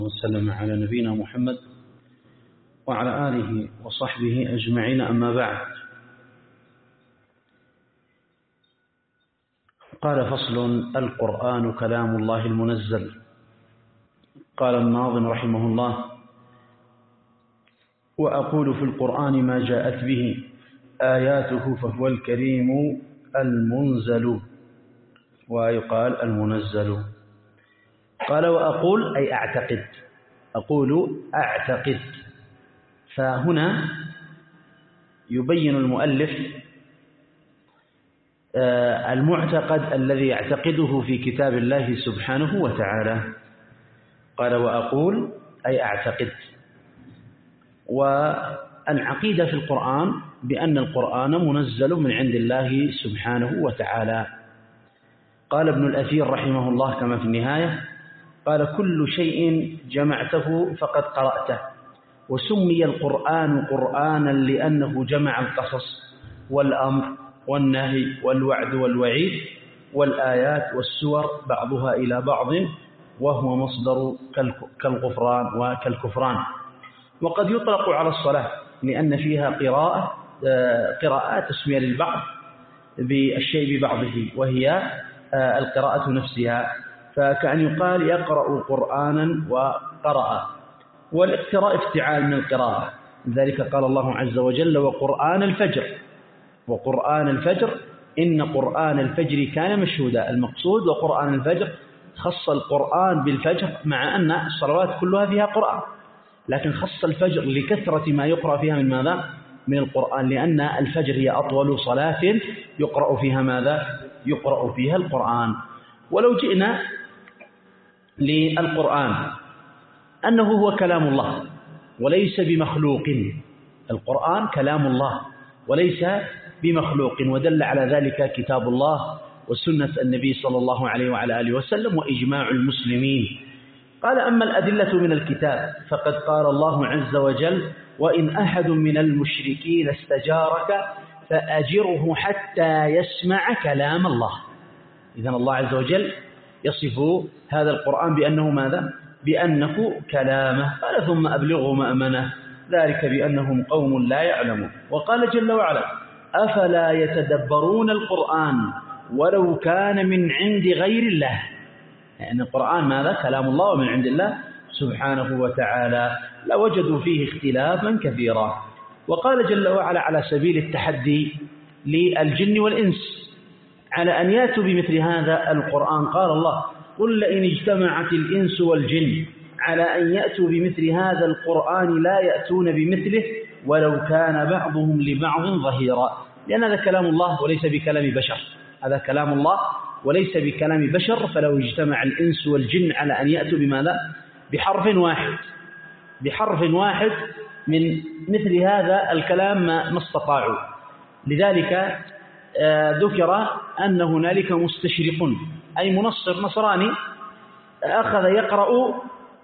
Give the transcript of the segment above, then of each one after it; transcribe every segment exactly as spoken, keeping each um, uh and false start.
وسلم على نبينا محمد وعلى آله وصحبه أجمعين، أما بعد. قال: فصل: القرآن كلام الله المنزل. قال الناظم رحمه الله: وأقول في القرآن ما جاءت به آياته فهو الكريم المنزل، ويقال المنزل. قال: وأقول أي أعتقد، أقول أعتقد. فهنا يبين المؤلف المعتقد الذي يعتقده في كتاب الله سبحانه وتعالى. قال: وأقول أي أعتقد. والعقيدة في القرآن بأن القرآن منزل من عند الله سبحانه وتعالى. قال ابن الأثير رحمه الله كما في النهاية: قال: كل شيء جمعته فقد قرأته، وسمي القرآن قرآنا لأنه جمع القصص والأمر والنهي والوعد والوعيد والآيات والسور بعضها إلى بعض، وهو مصدر كالغفران وكالكفران. وقد يطلق على الصلاة لأن فيها قراءة قراءات تسمية للبعض بالشيء ببعضه، وهي القراءة نفسها، فكأن يقال يقرأ قرآنا وقرأ، والاقتراء افتعال من القراءة. لذلك قال الله عز وجل: وقرآن الفجر، وقرآن الفجر إن قرآن الفجر كان مشهودا. المقصود وقرآن الفجر خص القرآن بالفجر، مع أن الصلوات كلها فيها قرآن، لكن خص الفجر لكثرة ما يقرأ فيها من ماذا؟ من القرآن، لأن الفجر هي أطول صلاة يقرأ فيها ماذا؟ يقرأ فيها القرآن. ولو جئنا للقرآن أنه هو كلام الله وليس بمخلوق، القرآن كلام الله وليس بمخلوق، ودل على ذلك كتاب الله وسنة النبي صلى الله عليه وعلى آله وسلم وإجماع المسلمين. قال: أما الأدلة من الكتاب فقد قال الله عز وجل: وإن أحد من المشركين استجارك فأجره حتى يسمع كلام الله. إذن الله عز وجل يصف هذا القرآن بأنه ماذا؟ بأنه كلامه. قال: ثم أبلغه مأمنه ذلك بأنهم قوم لا يعلمون. وقال جل وعلا: أفلا يتدبرون القرآن ولو كان من عند غير الله. يعني القرآن ماذا؟ كلام الله ومن عند الله سبحانه وتعالى، لوجدوا فيه اختلافا كثيرا. وقال جل وعلا على سبيل التحدي للجن والإنس على أن يأتوا بمثل هذا القرآن، قال الله: قل لئن اجتمعت الإنس والجن على أن يأتوا بمثل هذا القرآن لا يأتون بمثله ولو كان بعضهم لبعض ظهيرا. لأن هذا كلام الله وليس بكلام بشر، هذا كلام الله وليس بكلام بشر. فلو اجتمع الإنس والجن على أن يأتوا بماذا؟ بحرف واحد، بحرف واحد من مثل هذا الكلام ما استطاعوا. لذلك ذكر أن هنالك مستشرق أي منصر نصراني أخذ يقرأ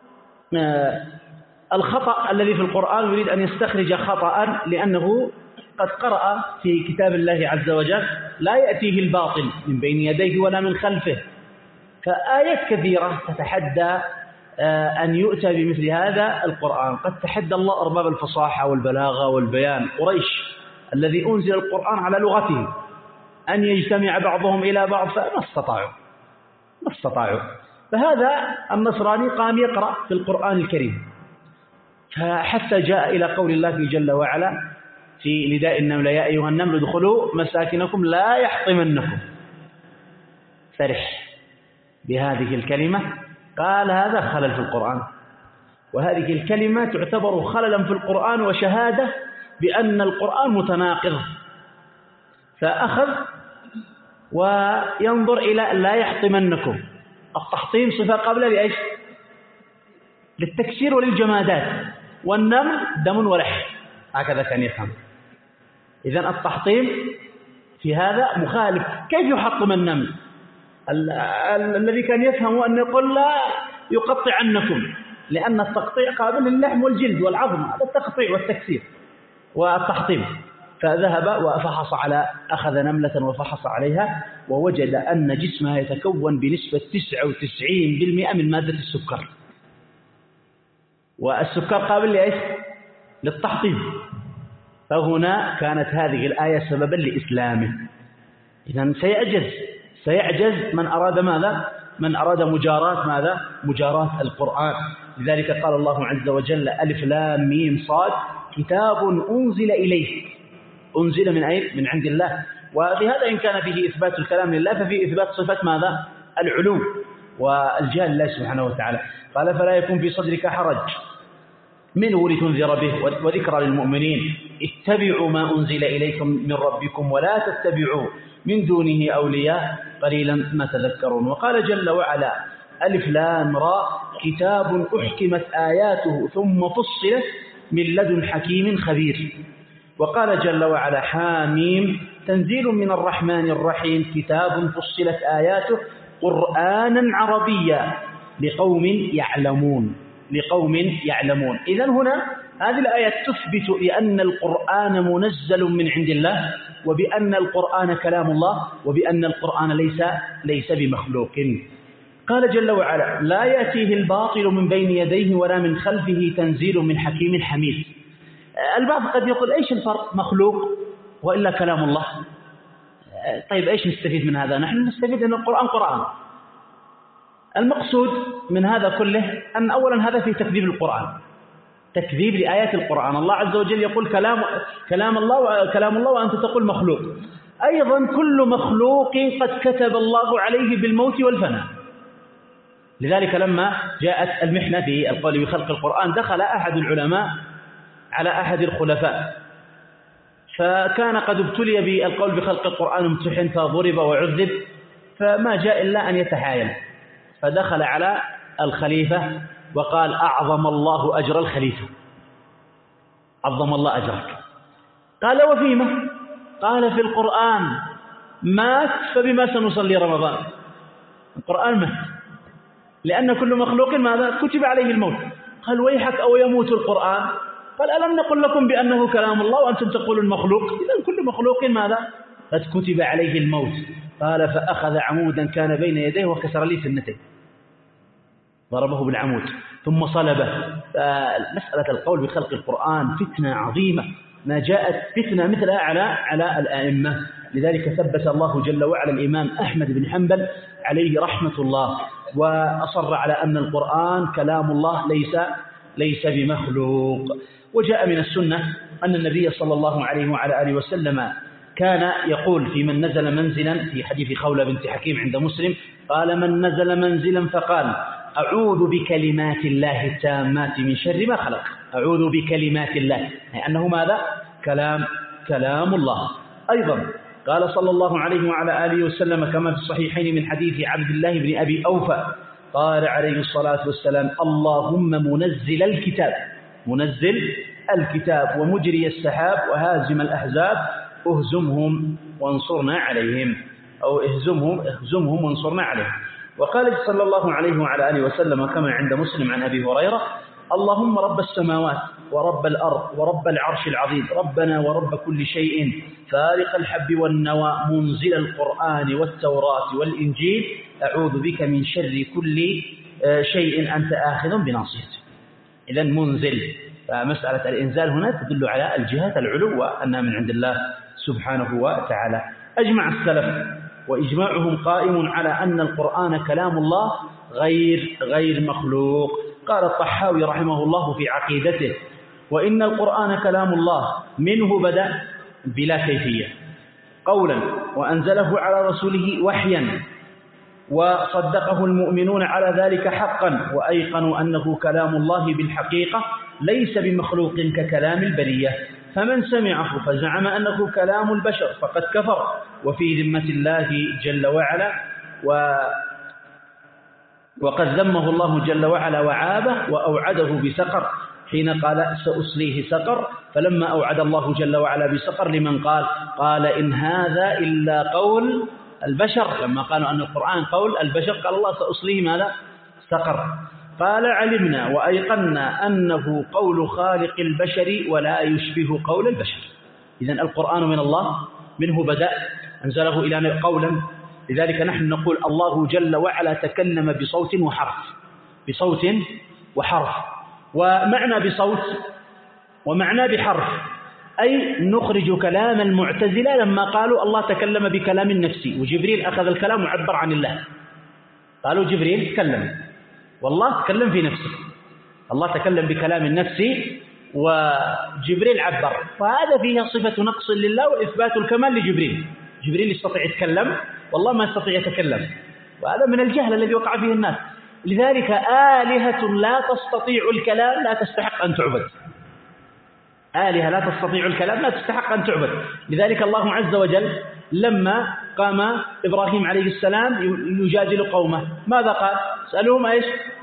الخطأ الذي في القرآن ويريد أن يستخرج خطأ، لأنه قد قرأ في كتاب الله عز وجل: لا يأتيه الباطل من بين يديه ولا من خلفه. فآيات كثيرة تتحدى أن يؤتى بمثل هذا القرآن. قد تحدى الله أرباب الفصاحة والبلاغة والبيان قريش الذي أنزل القرآن على لغتهم أن يجتمع بعضهم إلى بعض، فما استطاعوا ما استطاعوا فهذا النصراني قام يقرأ في القرآن الكريم، فحتى جاء إلى قول الله جل وعلا في نداء النمل: يا أيها النمل ادخلوا مساكنكم لا يحطمنكم. فرح بهذه الكلمة، قال: هذا خلل في القرآن، وهذه الكلمة تعتبر خللا في القرآن وشهادة بأن القرآن متناقض. فأخذ وينظر إلى لا يحطمنكم. التحطيم صفة قبل لإيش؟ للتكسير وللجمادات، والنمل دم ولحم، هكذا كان يفهم. إذن التحطيم في هذا مخالف. كيف يحطم النمل؟ ال ال الذي كان يفهم أن يقول: لا يقطعنكم، لأن التقطيع قابل للحم والجلد والعظم، هذا التقطيع والتكسير والتحطيم. فذهب وفحص على أخذ نملة وفحص عليها، ووجد أن جسمها يتكون بنسبة تسعة وتسعين بالمئة من مادة السكر. والسكر قابل لإيش؟ للتحطيم. فهنا كانت هذه الآية سببا لإسلامه. إذن سيعجز سيعجز من أراد ماذا؟ من أراد مجاراة ماذا؟ مجاراة القرآن. لذلك قال الله عز وجل ألف لام ميم صاد كتاب أنزل إليك. أنزل من أين؟ من عند الله. وفي هذا إن كان فيه إثبات الكلام لله ففي إثبات صفة ماذا؟ العلو والجهل لله سبحانه وتعالى. قال فلا يكون في صدرك حرج منه لتنذر به وذكرى للمؤمنين اتبعوا ما أنزل إليكم من ربكم ولا تتبعوا من دونه أولياء قليلا ما تذكرون. وقال جل وعلا ألف لام را كتاب أحكمت آياته ثم فصلت من لدن حكيم خبير. وقال جل وعلا حاميم تنزيل من الرحمن الرحيم كتاب فصلت آياته قرآنا عربيا لقوم يعلمون لقوم يعلمون. إذن هنا هذه الآية تثبت بأن القرآن منزل من عند الله وبأن القرآن كلام الله وبأن القرآن ليس ليس بمخلوق. قال جل وعلا لا يأتيه الباطل من بين يديه ولا من خلفه تنزيل من حكيم حميد. البعض قد يقول إيش الفرق مخلوق وإلا كلام الله؟ طيب إيش نستفيد من هذا؟ نحن نستفيد أن القرآن قرآن. المقصود من هذا كله أن أولا هذا في تكذيب القرآن، تكذيب لآيات القرآن. الله عز وجل يقول كلام كلام الله كلام الله وأنت تقول مخلوق. أيضا كل مخلوق قد كتب الله عليه بالموت والفناء. لذلك لما جاءت المحنة في القول بخلق القرآن دخل أحد العلماء على أحد الخلفاء فكان قد ابتلي بالقول بخلق القرآن امتحن فضرب وعذب فما جاء إلا أن يتحايل، فدخل على الخليفة وقال أعظم الله أجر الخليفة، عظم الله أجرك. قال وفيما؟ قال في القرآن مات فبما سنصلي رمضان. القرآن مات لأن كل مخلوق ماذا؟ كتب عليه الموت. قال ويحك أو يموت القرآن؟ قال ألم نقل لكم بأنه كلام الله وأنتم تقولون مخلوق؟ إذن كل مخلوق ماذا؟ قد كتب عليه الموت. قال فأخذ عمودا كان بين يديه وكسر لي سنتين، ضربه بالعمود ثم صلبه. مسألة القول بخلق القرآن فتنة عظيمة ما جاءت فتنة مثلها على على الآئمة. لذلك ثبت الله جل وعلا الإمام أحمد بن حنبل عليه رحمة الله وأصر على أن القرآن كلام الله ليس ليس بمخلوق. وجاء من السنة أن النبي صلى الله عليه وعلى آله وسلم كان يقول في من نزل منزلا في حديث خولة بنت حكيم عند مسلم قال من نزل منزلا فقال أعوذ بكلمات الله التامات من شر ما خلق. أعوذ بكلمات الله يعني أنه ماذا؟ كلام كلام الله. أيضا قال صلى الله عليه وعلى آله وسلم كما في الصحيحين من حديث عبد الله بن أبي أوفى قال عليه الصلاة والسلام اللهم منزل الكتاب منزل الكتاب ومجري السحاب وهازم الأحزاب اهزمهم وانصرنا عليهم أو اهزمهم اهزمهم وانصرنا عليهم. وقال صلى الله عليه وعلى آله وسلم كما عند مسلم عن أبي هريرة اللهم رب السماوات ورب الأرض ورب العرش العظيم ربنا ورب كل شيء فارق الحب والنوى منزل القرآن والتوراة والإنجيل أعوذ بك من شر كل شيء أنت آخذ بناصيته. إذن منزل. فمسألة الإنزال هنا تدل على الجهات العلو وأنها من عند الله سبحانه وتعالى. أجمع السلف وإجماعهم قائم على أن القرآن كلام الله غير غير مخلوق. قال الطحاوي رحمه الله في عقيدته وإن القرآن كلام الله منه بدأ بلا كيفية قولا وأنزله على رسوله وحيا وصدقه المؤمنون على ذلك حقا وأيقنوا أنه كلام الله بالحقيقة ليس بمخلوق ككلام البرية. فمن سمعه فزعم أنه كلام البشر فقد كفر وفي ذمة الله جل وعلا و وقد ذمه الله جل وعلا وعابه وأوعده بسقر حين قال سأصليه سقر. فلما أوعد الله جل وعلا بسقر لمن قال قال إن هذا إلا قول البشر. لما قالوا أن القرآن قول البشر قال الله سأصليه ماذا؟ سقر. قال علمنا وأيقنا أنه قول خالق البشر ولا يشبه قول البشر. إذن القرآن من الله منه بدأ أنزله إلى قولا. لذلك نحن نقول الله جل وعلا تكلم بصوت وحرف بصوت وحرف ومعنى بصوت ومعنى بحرف، أي نخرج كلام المعتزلة لما قالوا الله تكلم بكلام نفسي وجبريل أخذ الكلام وعبر عن الله. قالوا جبريل تكلم والله تكلم في نفسه، الله تكلم بكلام نفسي وجبريل عبر، فهذا فيها صفة نقص لله وإثبات الكمال لجبريل. جبريل يستطيع يتكلم والله ما يستطيع يتكلم، وهذا من الجهل الذي وقع فيه الناس. لذلك آلهة لا تستطيع الكلام لا تستحق أن تعبد، آلهة لا تستطيع الكلام لا تستحق أن تعبد. لذلك الله عز وجل لما قام إبراهيم عليه السلام يجادل قومه ماذا قال؟ سألوهم إيش؟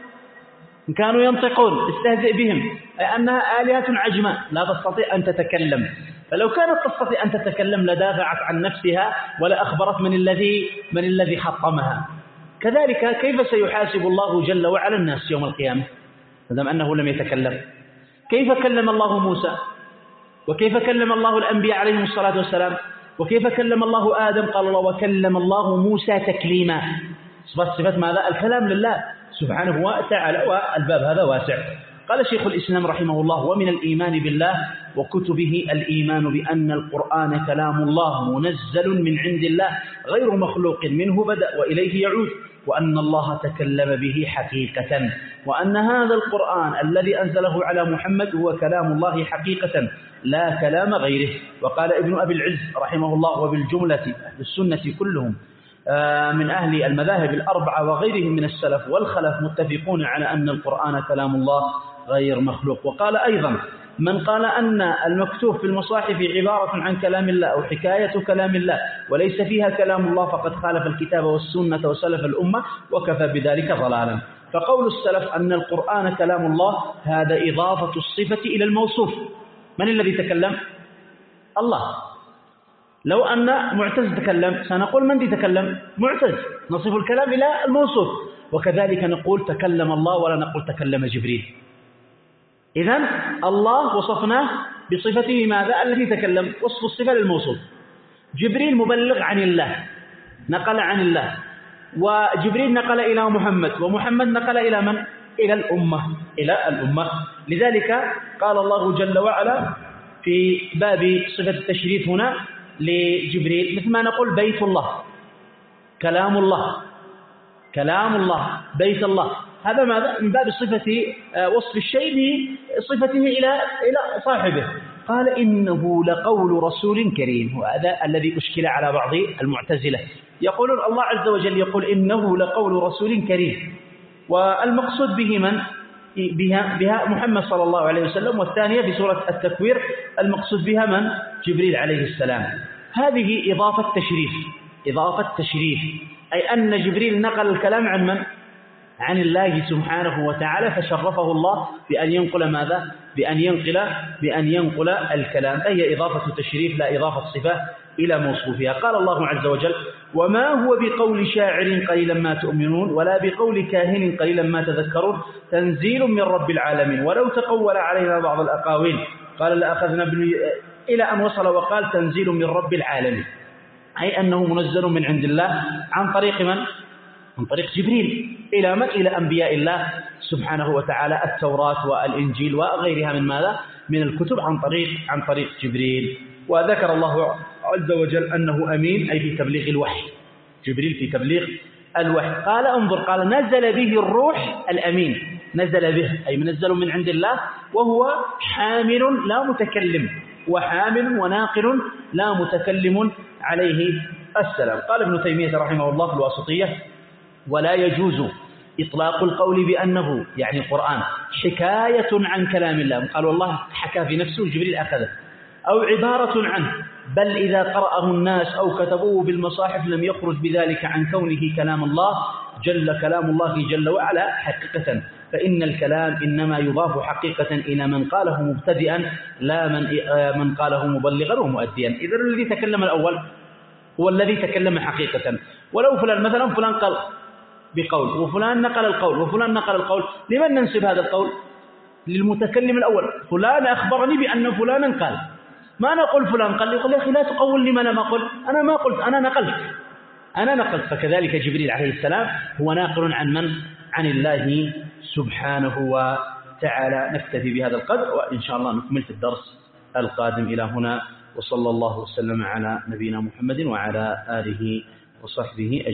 إن كانوا ينطقون استهزئ بهم، أي أنها آلهة عجماء لا تستطيع أن تتكلم، فلو كانت تستطيع أن تتكلم لدافعت عن نفسها ولا أخبرت من الذي من الذي حطمها. كذلك كيف سيحاسب الله جل وعلا الناس يوم القيامة ما دام أنه لم يتكلم؟ كيف كلم الله موسى؟ وكيف كلم الله الأنبياء عليهم الصلاة والسلام؟ وكيف كلم الله آدم؟ قال الله وكلم الله موسى تكليما. صفات صفات ماذا؟ الكلام لله سبحانه وتعالى، والباب هذا واسع. قال شيخ الإسلام رحمه الله ومن الإيمان بالله وكتبه الإيمان بأن القرآن كلام الله منزل من عند الله غير مخلوق منه بدأ وإليه يعود، وأن الله تكلم به حقيقة، وأن هذا القرآن الذي أنزله على محمد هو كلام الله حقيقة لا كلام غيره. وقال ابن أبي العز رحمه الله وبالجملة أهل السنة كلهم من أهل المذاهب الأربعة وغيرهم من السلف والخلف متفقون على أن القرآن كلام الله غير مخلوق. وقال أيضا من قال أن المكتوب في المصاحف عبارة عن كلام الله أو حكاية كلام الله وليس فيها كلام الله فقد خالف الكتاب والسنة وسلف الأمة وكفى بذلك ضلالا. فقول السلف أن القرآن كلام الله هذا إضافة الصفة إلى الموصوف. من الذي تكلم؟ الله. لو أن معتز تكلم سنقول من تكلم؟ معتز، نصف الكلام إلى الموصوف. وكذلك نقول تكلم الله ولا نقول تكلم جبريل. إذن الله وصفناه بصفته ماذا؟ الذي تكلم، وصف الصفة للموصوف. جبريل مبلغ عن الله، نقل عن الله، وجبريل نقل إلى محمد، ومحمد نقل إلى من؟ إلى الأمة إلى الأمة. لذلك قال الله جل وعلا في باب صفة التشريف هنا لجبريل مثل ما نقول بيت الله، كلام الله، كلام الله، بيت الله. هذا ماذا؟ من باب صفة وصف الشيء بصفته إلى إلى صاحبه. قال إنه لقول رسول كريم، وهذا الذي أشكل على بعض المعتزلة، يقولون الله عز وجل يقول إنه لقول رسول كريم، والمقصود به من؟ بها, بها محمد صلى الله عليه وسلم، والثانية في سورة التكوير المقصود بها من؟ جبريل عليه السلام. هذه إضافة تشريف، إضافة تشريف، أي أن جبريل نقل الكلام عن من؟ عن الله سبحانه وتعالى، فشرفه الله بأن ينقل ماذا؟ بأن ينقل بأن ينقل الكلام. أي إضافة تشريف لا إضافة صفة إلى موصوفها. قال الله عز وجل وما هو بقول شاعر قليلا ما تؤمنون ولا بقول كاهن قليلا ما تذكرون تنزيل من رب العالمين ولو تقول علينا بعض الأقاويل قال لأخذنا إلى أن وصل وقال تنزيل من رب العالمين، أي أنه منزل من عند الله عن طريق من؟ عن طريق جبريل إلى من؟ إلى أنبياء الله سبحانه وتعالى، التوراة والإنجيل وغيرها من ماذا؟ من الكتب عن طريق عن طريق جبريل. وذكر الله عز وجل أنه أمين أي في تبليغ الوحي، جبريل في تبليغ الوحي. قال انظر، قال نزل به الروح الأمين، نزل به أي منزل من عند الله، وهو حامل لا متكلم، وحامل وناقل لا متكلم عليه السلام. قال ابن تيمية رحمه الله في الواسطية ولا يجوز إطلاق القول بأنه يعني القرآن حكاية عن كلام الله، قال والله حكى في نفسه جبريل أخذه، أو عبارة عنه، بل إذا قرأه الناس أو كتبوه بالمصاحف لم يخرج بذلك عن كونه كلام الله جل كلام الله جل وعلا حقيقة، فإن الكلام إنما يضاف حقيقة إلى من قاله مبتدئا لا من من قاله مبلغا ومؤديا. إذا الذي تكلم الأول هو الذي تكلم حقيقة. ولو فلان مثلا فلان قال بقول وفلان نقل القول وفلان نقل القول، لمن ننسب هذا القول؟ للمتكلم الأول. فلان أخبرني بأن فلانا قال، ما نقول فلان قال، يقول يا أخي لا تقول لي ما أنا ما قلت، أنا ما قلت، أنا نقلت أنا نقلت. فكذلك جبريل عليه السلام هو ناقل عن من؟ عن الله سبحانه وتعالى. تعالى نكتفي بهذا القدر، وإن شاء الله نكمل في الدرس القادم. إلى هنا، وصلى الله وسلم على نبينا محمد وعلى آله وصحبه أجمعين.